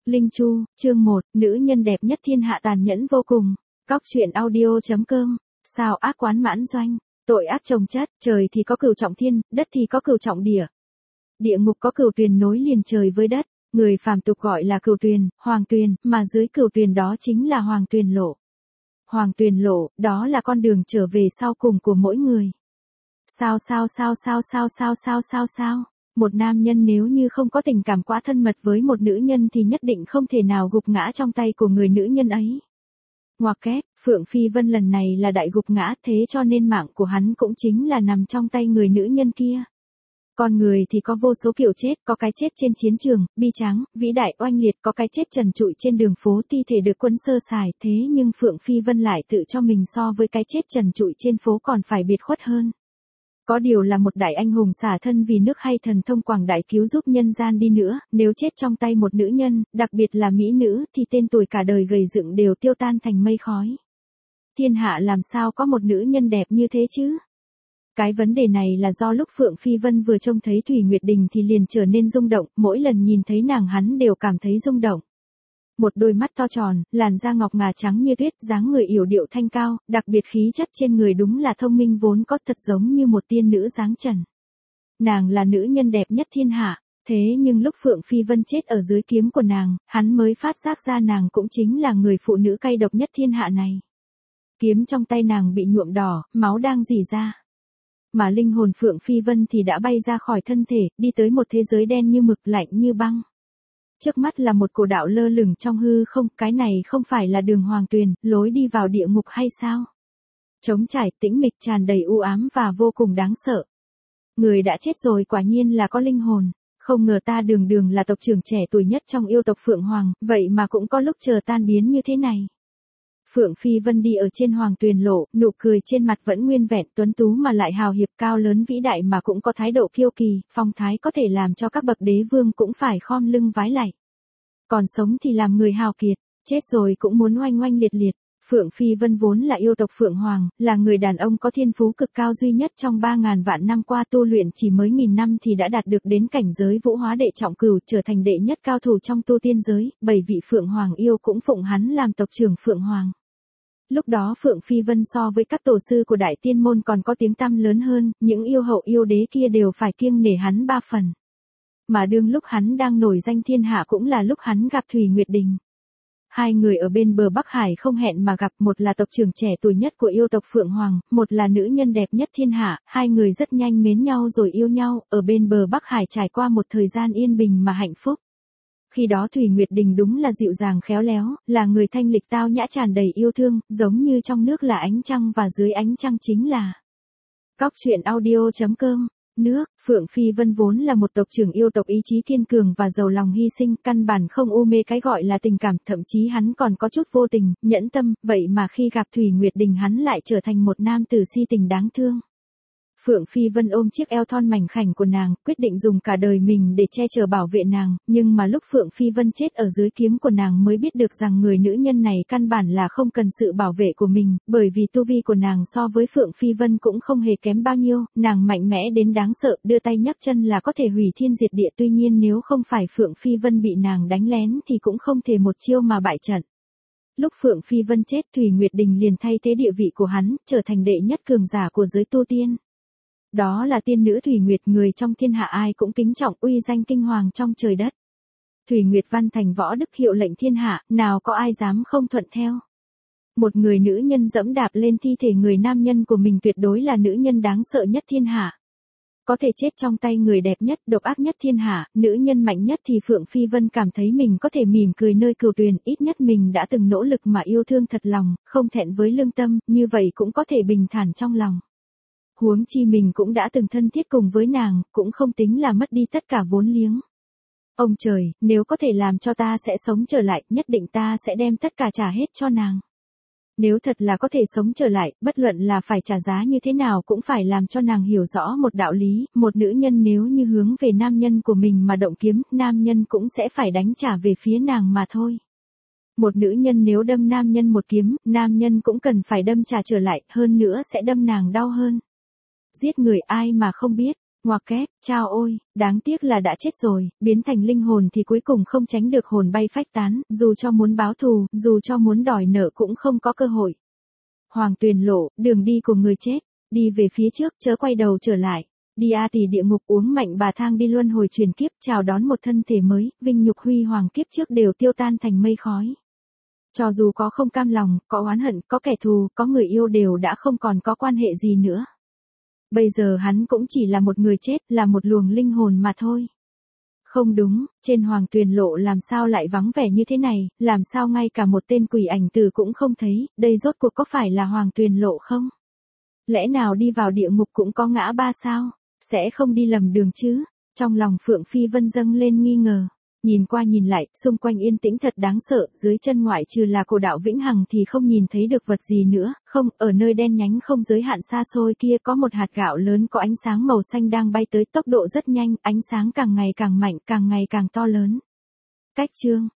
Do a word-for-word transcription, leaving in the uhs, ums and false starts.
Linh Chu, chương một, nữ nhân đẹp nhất thiên hạ tàn nhẫn vô cùng. Cóc truyện audio chấm com, sao ác quán mãn doanh, tội ác chồng chất, trời thì có cửu trọng thiên, đất thì có cửu trọng địa. Địa ngục có cửu tuyền nối liền trời với đất, người phàm tục gọi là cửu tuyền, hoàng tuyền, mà dưới cửu tuyền đó chính là hoàng tuyền lộ. Hoàng tuyền lộ, đó là con đường trở về sau cùng của mỗi người. Sao sao sao sao sao sao sao sao sao? Một nam nhân nếu như không có tình cảm quá thân mật với một nữ nhân thì nhất định không thể nào gục ngã trong tay của người nữ nhân ấy. Ngoặc kép, Phượng Phi Vân lần này là đại gục ngã, thế cho nên mạng của hắn cũng chính là nằm trong tay người nữ nhân kia. Con người thì có vô số kiểu chết, có cái chết trên chiến trường, bi tráng, vĩ đại oanh liệt, có cái chết trần trụi trên đường phố thi thể được quân sơ sài, thế nhưng Phượng Phi Vân lại tự cho mình so với cái chết trần trụi trên phố còn phải biệt khuất hơn. Có điều là một đại anh hùng xả thân vì nước hay thần thông quảng đại cứu giúp nhân gian đi nữa, nếu chết trong tay một nữ nhân, đặc biệt là mỹ nữ, thì tên tuổi cả đời gầy dựng đều tiêu tan thành mây khói. Thiên hạ làm sao có một nữ nhân đẹp như thế chứ? Cái vấn đề này là do lúc Phượng Phi Vân vừa trông thấy Thủy Nguyệt Đình thì liền trở nên rung động, mỗi lần nhìn thấy nàng hắn đều cảm thấy rung động. Một đôi mắt to tròn, làn da ngọc ngà trắng như tuyết, dáng người yểu điệu thanh cao, đặc biệt khí chất trên người đúng là thông minh vốn có, thật giống như một tiên nữ dáng trần. Nàng là nữ nhân đẹp nhất thiên hạ, thế nhưng lúc Phượng Phi Vân chết ở dưới kiếm của nàng, hắn mới phát giác ra nàng cũng chính là người phụ nữ cay độc nhất thiên hạ này. Kiếm trong tay nàng bị nhuộm đỏ, máu đang rỉ ra. Mà linh hồn Phượng Phi Vân thì đã bay ra khỏi thân thể, đi tới một thế giới đen như mực, lạnh như băng. Trước mắt là một cổ đạo lơ lửng trong hư không, cái này không phải là đường hoàng tuyền, lối đi vào địa ngục hay sao? Trống trải, tĩnh mịch, tràn đầy u ám và vô cùng đáng sợ. Người đã chết rồi quả nhiên là có linh hồn, không ngờ ta đường đường là tộc trưởng trẻ tuổi nhất trong yêu tộc Phượng Hoàng, vậy mà cũng có lúc chờ tan biến như thế này. Phượng Phi Vân đi ở trên hoàng tuyền lộ, nụ cười trên mặt vẫn nguyên vẹn, tuấn tú mà lại hào hiệp, cao lớn vĩ đại mà cũng có thái độ kiêu kỳ, phong thái có thể làm cho các bậc đế vương cũng phải khom lưng vái lạy. Còn sống thì làm người hào kiệt, chết rồi cũng muốn oanh oanh liệt liệt. Phượng Phi Vân vốn là yêu tộc Phượng Hoàng, là người đàn ông có thiên phú cực cao duy nhất trong ba ngàn vạn năm qua, tu luyện chỉ mới nghìn năm thì đã đạt được đến cảnh giới vũ hóa đệ trọng cửu, trở thành đệ nhất cao thủ trong tu tiên giới, bảy vị Phượng Hoàng yêu cũng phụng hắn làm tộc trưởng Phượng Hoàng. Lúc đó Phượng Phi Vân so với các tổ sư của Đại Tiên Môn còn có tiếng tăm lớn hơn, những yêu hậu yêu đế kia đều phải kiêng nể hắn ba phần. Mà đương lúc hắn đang nổi danh thiên hạ cũng là lúc hắn gặp Thủy Nguyệt Đình. Hai người ở bên bờ Bắc Hải không hẹn mà gặp, một là tộc trưởng trẻ tuổi nhất của yêu tộc Phượng Hoàng, một là nữ nhân đẹp nhất thiên hạ, hai người rất nhanh mến nhau rồi yêu nhau, ở bên bờ Bắc Hải trải qua một thời gian yên bình mà hạnh phúc. Khi đó Thủy Nguyệt Đình đúng là dịu dàng khéo léo, là người thanh lịch tao nhã tràn đầy yêu thương, giống như trong nước là ánh trăng và dưới ánh trăng chính là Cóc truyện audio chấm com. Nước, Phượng Phi Vân vốn là một tộc trưởng yêu tộc ý chí kiên cường và giàu lòng hy sinh, căn bản không u mê cái gọi là tình cảm, thậm chí hắn còn có chút vô tình, nhẫn tâm, vậy mà khi gặp Thủy Nguyệt Đình hắn lại trở thành một nam tử si tình đáng thương. Phượng Phi Vân ôm chiếc eo thon mảnh khảnh của nàng, quyết định dùng cả đời mình để che chở bảo vệ nàng, nhưng mà lúc Phượng Phi Vân chết ở dưới kiếm của nàng mới biết được rằng người nữ nhân này căn bản là không cần sự bảo vệ của mình, bởi vì tu vi của nàng so với Phượng Phi Vân cũng không hề kém bao nhiêu, nàng mạnh mẽ đến đáng sợ, đưa tay nhấc chân là có thể hủy thiên diệt địa, tuy nhiên nếu không phải Phượng Phi Vân bị nàng đánh lén thì cũng không thể một chiêu mà bại trận. Lúc Phượng Phi Vân chết, Thủy Nguyệt Đình liền thay thế địa vị của hắn, trở thành đệ nhất cường giả của giới tu tiên. Đó là tiên nữ Thủy Nguyệt, người trong thiên hạ ai cũng kính trọng, uy danh kinh hoàng trong trời đất. Thủy Nguyệt văn thành võ đức, hiệu lệnh thiên hạ, nào có ai dám không thuận theo. Một người nữ nhân dẫm đạp lên thi thể người nam nhân của mình tuyệt đối là nữ nhân đáng sợ nhất thiên hạ. Có thể chết trong tay người đẹp nhất, độc ác nhất thiên hạ, nữ nhân mạnh nhất thì Phượng Phi Vân cảm thấy mình có thể mỉm cười nơi cửu tuyền, ít nhất mình đã từng nỗ lực mà yêu thương thật lòng, không thẹn với lương tâm, như vậy cũng có thể bình thản trong lòng. Huống chi mình cũng đã từng thân thiết cùng với nàng, cũng không tính là mất đi tất cả vốn liếng. Ông trời, nếu có thể làm cho ta sẽ sống trở lại, nhất định ta sẽ đem tất cả trả hết cho nàng. Nếu thật là có thể sống trở lại, bất luận là phải trả giá như thế nào cũng phải làm cho nàng hiểu rõ một đạo lý, một nữ nhân nếu như hướng về nam nhân của mình mà động kiếm, nam nhân cũng sẽ phải đánh trả về phía nàng mà thôi. Một nữ nhân nếu đâm nam nhân một kiếm, nam nhân cũng cần phải đâm trả trở lại, hơn nữa sẽ đâm nàng đau hơn. Giết người ai mà không biết, Ngoặc kép, chao ôi, đáng tiếc là đã chết rồi, biến thành linh hồn thì cuối cùng không tránh được hồn bay phách tán, dù cho muốn báo thù, dù cho muốn đòi nợ cũng không có cơ hội. Hoàng Tuyền Lộ, đường đi của người chết, đi về phía trước, chớ quay đầu trở lại. Đi a tỳ địa ngục uống mạnh bà thang đi luân hồi truyền kiếp, chào đón một thân thể mới, vinh nhục huy hoàng kiếp trước đều tiêu tan thành mây khói. Cho dù có không cam lòng, có oán hận, có kẻ thù, có người yêu đều đã không còn có quan hệ gì nữa. Bây giờ hắn cũng chỉ là một người chết, là một luồng linh hồn mà thôi. Không đúng, trên Hoàng Tuyền Lộ làm sao lại vắng vẻ như thế này, làm sao ngay cả một tên quỷ ảnh tử cũng không thấy, đây rốt cuộc có phải là Hoàng Tuyền Lộ không? Lẽ nào đi vào địa ngục cũng có ngã ba sao? Sẽ không đi lầm đường chứ? Trong lòng Phượng Phi Vân dâng lên nghi ngờ. Nhìn qua nhìn lại, xung quanh yên tĩnh thật đáng sợ, dưới chân ngoại trừ là cổ đạo vĩnh hằng thì không nhìn thấy được vật gì nữa, không, ở nơi đen nhánh không giới hạn xa xôi kia có một hạt gạo lớn có ánh sáng màu xanh đang bay tới tốc độ rất nhanh, ánh sáng càng ngày càng mạnh, càng ngày càng to lớn. Cách chương